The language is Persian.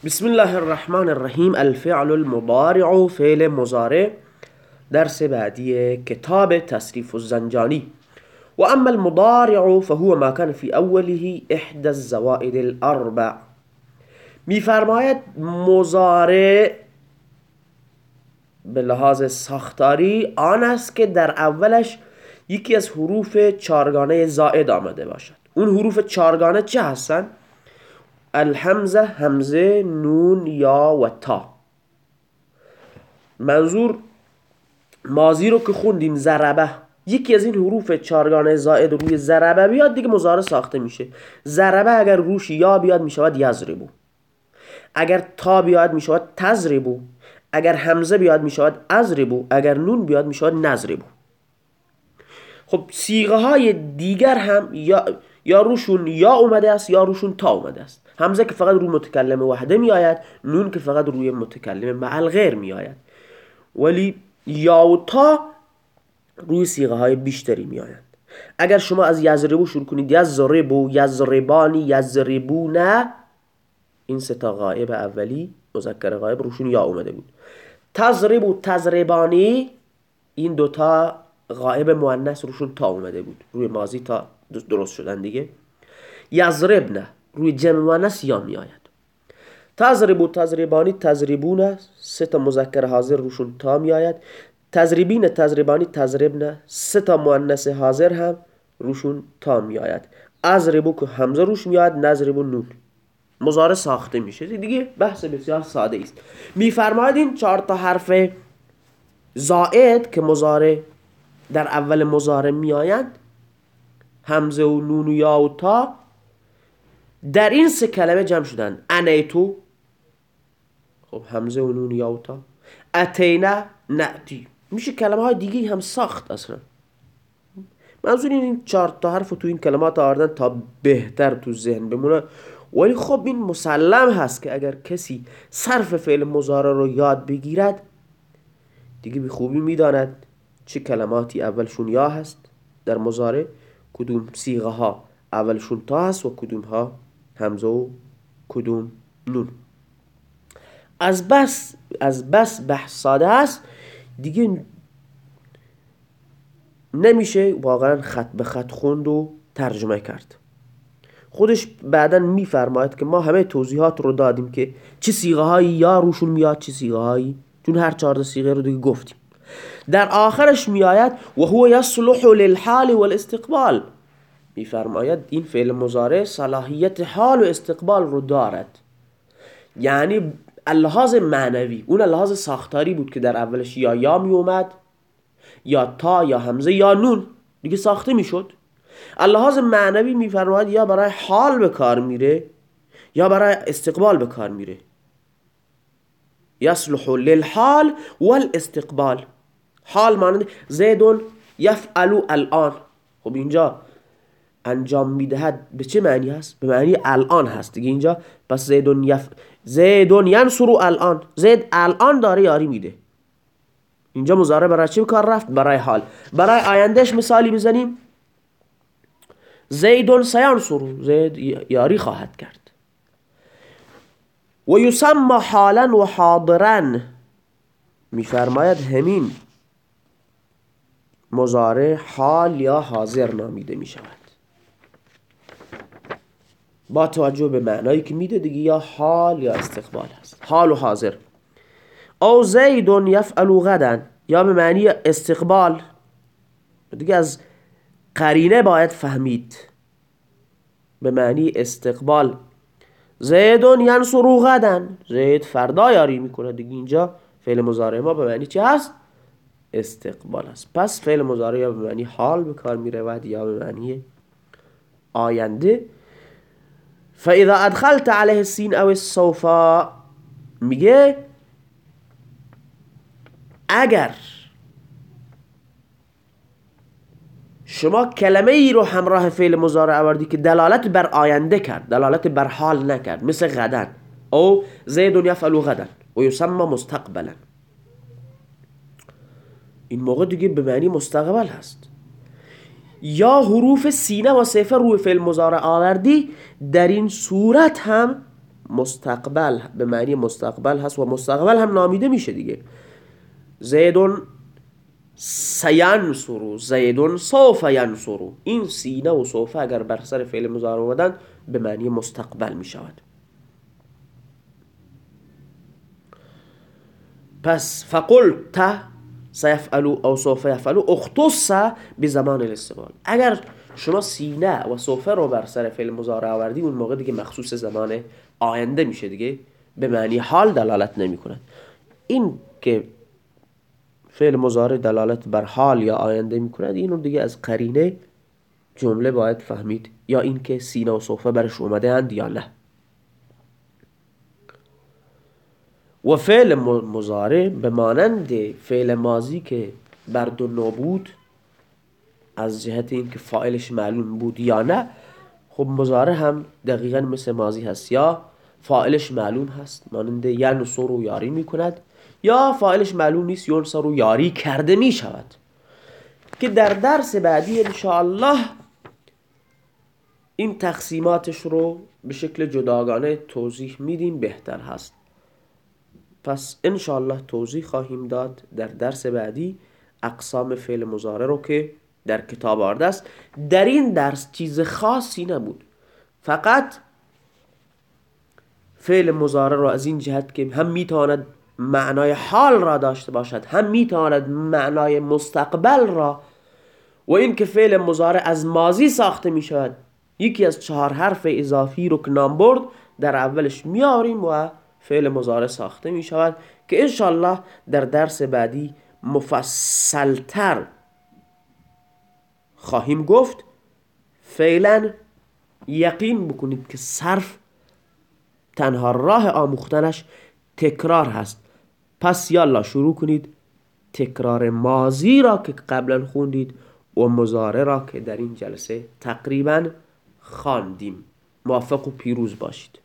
بسم الله الرحمن الرحیم. الفعل المضارع فعل مضارع. درس بعدی کتاب تصریف الزنجانی. و اما المضارع فهو ما كان في اوله احدى الزوائد الاربع. میفرماید مضارع به لحاظ ساختاری آن است که در اولش یکی از حروف چارگانه زائد آمده باشد. اون حروف چارگانه چه هستن؟ الحمزه، همزه، نون، یا و تا. منظور ماضی رو که خوندیم ضربه، یکی از این حروف چارگانه زائد روی ضربه بیاد دیگه مضارع ساخته میشه. ضربه اگر روش یا بیاد میشود یضربو، اگر تا بیاد میشود تضربو، اگر همزه بیاد میشود اضربو، اگر نون بیاد میشود نضربو. خب صیغه های دیگر هم یا روشون یا اومده است یا روشون تا اومده است. همزه که فقط روی متکلم وحده می آید، نون که فقط روی متکلم مع الغیر می آید، ولی یا و تا روی صیغه های بیشتری می آید. اگر شما از یضربو شروع کنید، یضربو، یضربانی، یضربونه، این سه تا غائب اولی مذکر غائب روشون یا اومده بود. تضربو، تضربانی، این دوتا غائب مؤنث روشون تا اومده بود، روی ماضی تا درست شدن دیگه. یضربنه روی جمع مؤنث یا می آید. تضربو، تضربانی، تضربونه، سه تا مذکر حاضر روشون تا می آید. تضربین، تضربانی، تضربنه، سه تا مؤنث حاضر هم روشون تا می آید. اضربو که همزه روش می آید، نضربو نون. مضارع ساخته میشه دیگه. بحث بسیار ساده است. میفرماید این 4 تا حرف زائد که مضارع در اول مضارع می آیند، همزه و نون و یا و تا، در این سه کلمه جمع شدن. انیتو، خب همزه و نون و یا و تا. اتینا، نأتی. میشه کلمه های دیگه هم ساخت اصلا. منظور این 4 تا حرف تو این کلمات آوردن تا بهتر تو ذهن بمونه. ولی خب این مسلم هست که اگر کسی صرف فعل مضارع رو یاد بگیرد دیگه به خوبی میداند چه کلماتی اولشون یا هست در مضارع، کدوم صیغه ها اولشون تا هست و کدوم ها همزه و کدوم نون. از بس بحث ساده است دیگه، نمیشه واقعا خط به خط خوند و ترجمه کرد. خودش بعداً میفرماید که ما همه توضیحات رو دادیم که چه صیغه هایی یا روشون میاد، چه صیغه هایی، چون هر 4 صیغه رو دیگه گفتیم. در آخرش میآید و هو یصلح للحال والاستقبال. میفرماید این فعل مضارع صلاحیت حال و استقبال رو دارد. یعنی اللحاظ معنوی، اون اللحاظ ساختاری بود که در اولش یا می اومد، یا تا، یا همزه، یا نون دیگه ساخته میشد. اللحاظ معنوی میفرماید یا برای حال به کار میره یا برای استقبال به کار میره. یصلح للحال والاستقبال. حال مانند زیدون یفعل الان. خب اینجا انجام میدهد به چه معنی هست؟ به معنی الان هست دیگه اینجا. پس زیدون ینصر الان، زید الان داره یاری میده. اینجا مضارع برای چه کار رفت؟ برای حال. برای آیندهش مثالی بزنیم، زیدون سینصر، زید یاری خواهد کرد. و یسمى حالا و حاضرا. میفرماید همین مضارع حال یا حاضر نامیده می شود با توجه به معنایی که میده دیگه، یا حال یا استقبال هست، حال و حاضر. او زید یفعل غدا، یا به معنی استقبال دیگه، از قرینه باید فهمید به معنی استقبال. زید ینصر غدا، زید فردا یاری میکنه دیگه. اینجا فعل مضارع ما به معنی چی هست؟ استقبال است. پس فعل مضارع یا به معنی حال به کار میرود یا به معنی آینده. فاذا ادخلت علیه السین او السوف، میگه اگر شما کلمه ای رو همراه فعل مضارع آوردی که دلالت بر آینده کرد، دلالت بر حال نکرد، مثل غدا، او زید یفعل غدا و یسمى مستقبلا، این موقع دیگه به معنی مستقبل هست. یا حروف سینه و صفر روی فعل مضارع آوردی، در این صورت هم مستقبل به معنی مستقبل هست و مستقبل هم نامیده میشه دیگه. زیدون سینصرو، زیدون سوف ینصرو. این سینه و سوف اگر بر سر فعل مضارع اومدن به معنی مستقبل میشود. پس فقلت سيفعلوا او سوف يفعلوا اختص بزمان الاستقبال. اگر شما سینه و سوف رو بر سر فعل مضارع آوردی اون موقع دیگه مخصوص زمان آینده میشه دیگه، به معنی حال دلالت نمی کند. این که فعل مضارع دلالت بر حال یا آینده می کند اینو دیگه از قرینه جمله باید فهمید، یا این که سینه و سوف برش اومده اند یا نه. و فعل مضارع به مانند فعل ماضی که بر دو نوع بود از جهت این که فاعلش معلوم بود یا نه، خب مضارع هم دقیقا مثل ماضی هست، یا فاعلش معلوم هست مانند ینصر رو یاری می کند، یا فاعلش معلوم نیست ینصر رو یاری کرده می شود، که در درس بعدی انشاءالله این تقسیماتش رو به شکل جداگانه توضیح میدیم بهتر هست. پس انشاءالله توضیح خواهیم داد در درس بعدی اقسام فعل مضارع رو که در کتاب آورده است. در این درس چیز خاصی نبود، فقط فعل مضارع رو از این جهت که هم میتواند معنای حال را داشته باشد، هم میتواند معنای مستقبل را، و این که فعل مضارع از ماضی ساخته میشود، یکی از 4 حرف اضافی رو که نام برد در اولش میاریم و فعل مضارع ساخته می شود، که انشالله در درس بعدی مفصلتر خواهیم گفت. فعلا یقین بکنید که صرف تنها راه آموختنش تکرار هست. پس یالا شروع کنید تکرار ماضی را که قبلا خوندید و مضارع را که در این جلسه تقریبا خواندیم. موفق و پیروز باشید.